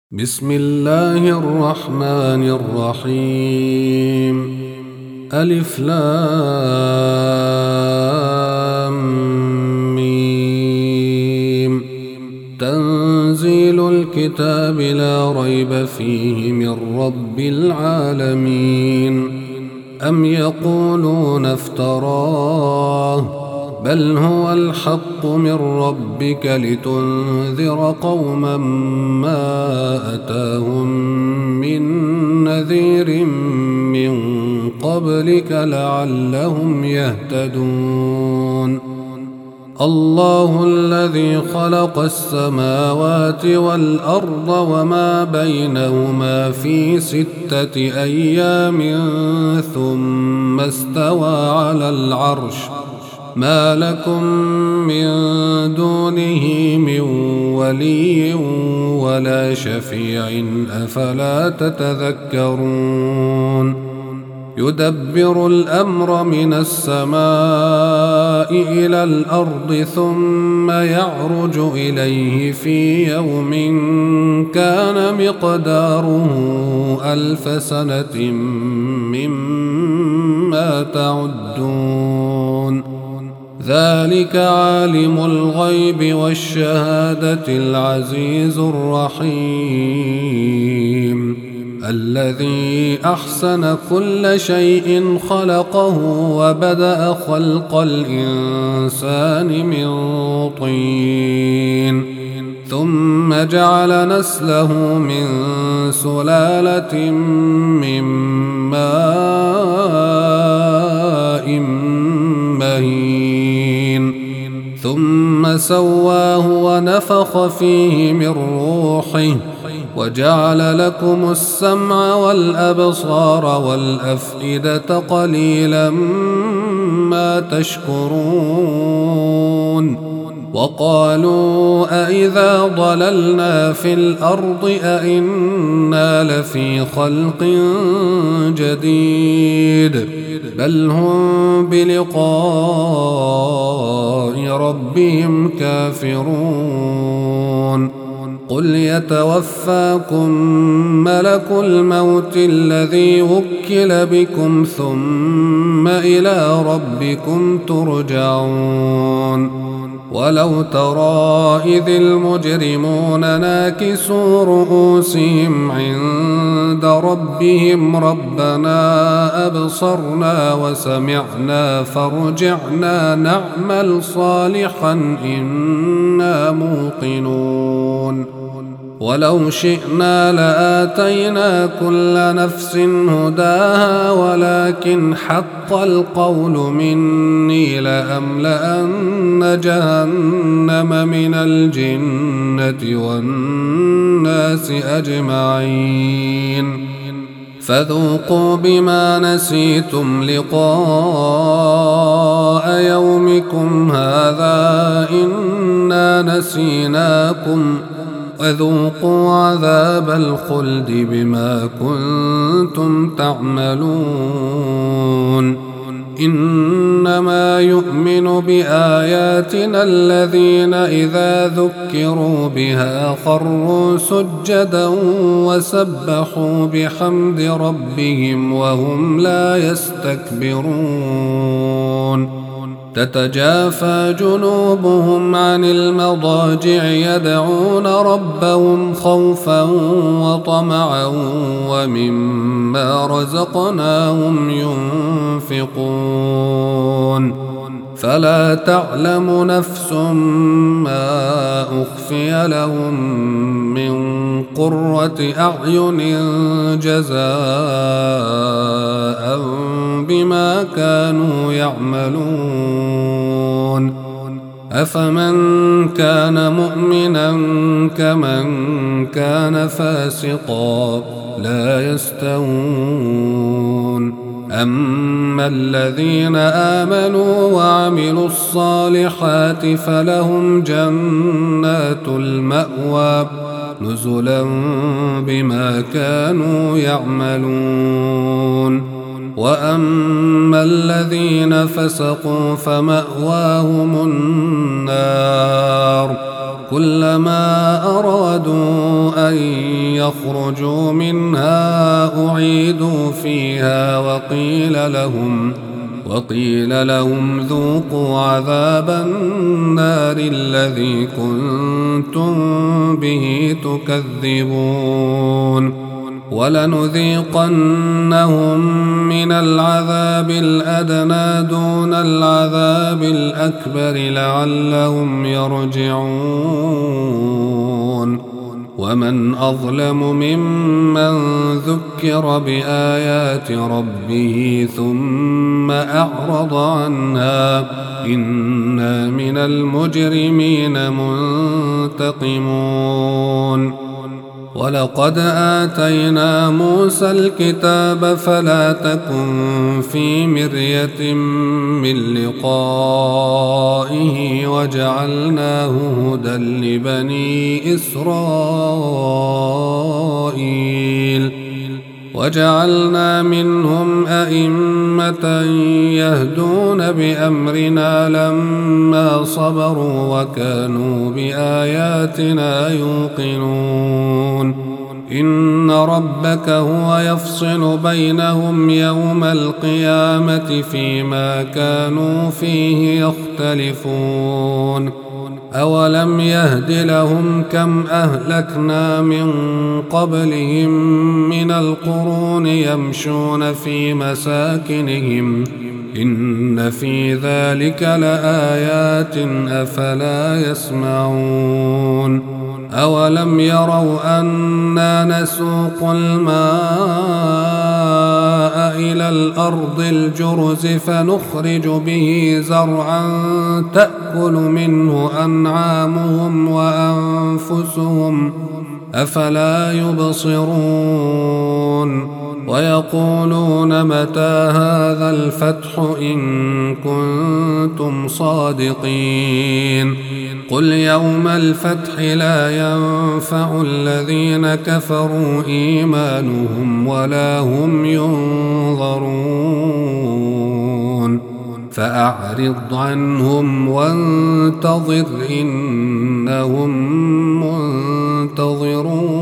بسم الله الرحمن الرحيم. ألف لام ميم. تنزيل الكتاب لا ريب فيه من رب العالمين. أم يقولون افتراه بل هو الحق من ربك لتنذر قوما ما أتاهم من نذير من قبلك لعلهم يهتدون. الله الذي خلق السماوات والأرض وما بينهما في 6 أيام ثم استوى على العرش ما لكم من دونه من ولي ولا شفيع أفلا تتذكرون. يدبر الأمر من السماء إلى الأرض ثم يعرج إليه في يوم كان مقداره 1000 سنة مما تعدون. ذلك عالم الغيب والشهادة العزيز الرحيم الذي أحسن كل شيء خلقه وبدأ خلق الإنسان من طين ثم جعل نسله من سلالة من ماء مهين ثم سواه ونفخ فيه من روحه وجعل لكم السمع والأبصار والأفئدة قليلا ما تشكرون. وقالوا أإذا ضللنا في الأرض أإنا لفي خلق جديد بل هم بلقاء ربهم كافرون. قل يتوفاكم ملك الموت الذي وكل بكم ثم إلى ربكم ترجعون. ولو ترى إذ المجرمون ناكسوا رؤوسهم عند ربهم ربنا أبصرنا وسمعنا فارجعنا نعمل صالحا إنا موقنون. ولو شئنا لآتينا كل نفس هداها ولكن حق القول مني لأملأن جهنم من الجنة والناس أجمعين. فذوقوا بما نسيتم لقاء يومكم هذا إنا نسيناكم وذوقوا عذاب الخلد بما كنتم تعملون. إنما يؤمن بآياتنا الذين إذا ذكروا بها خروا سجدا وسبحوا بحمد ربهم وهم لا يستكبرون. تتجافى جنوبهم عن المضاجع يدعون ربهم خوفا وطمعا ومما رزقناهم ينفقون. فلا تعلم نفس ما أخفي لهم من قرة أعين جزاء بما كانوا يعملون. أفمن كان مؤمنا كمن كان فاسقا لا يستوون. أما الذين آمنوا وعملوا الصالحات فلهم جنات المأوى نزلا بما كانوا يعملون. وأما الذين فسقوا فمأواهم النار كلما أرادوا أن يخرجوا منها أعيدوا فيها وقيل لهم ذوقوا عذاب النار الذي كنتم به تكذبون ولنذيقنهم من العذاب الأدنى دون العذاب الأكبر لعلهم يرجعون ومن أظلم ممن ذكر بآيات ربه ثم أعرض عنها إنا من المجرمين منتقمون ولقد آتينا موسى الكتاب فلا تكن في مرية من لقائه وجعلناه هدى لبني إسرائيل وجعلنا منهم أئمة يهدون بأمرنا لما صبروا وكانوا بآياتنا يوقنون إن ربك هو يفصل بينهم يوم القيامة فيما كانوا فيه يختلفون أولم يهد لهم كم أهلكنا من قبلهم من القرون يمشون في مساكنهم إن في ذلك لآيات أفلا يسمعون أولم يروا أنا نسوق الماء إلى الأرض الجرز فنخرج به زرعا تأكل منه أنعامهم وأنفسهم أفلا يبصرون ويقولون متى هذا الفتح إن كنتم صادقين قل يوم الفتح لا ينفع الذين كفروا إيمانهم ولا هم ينظرون فأعرض عنهم وانتظر إنهم منتظرون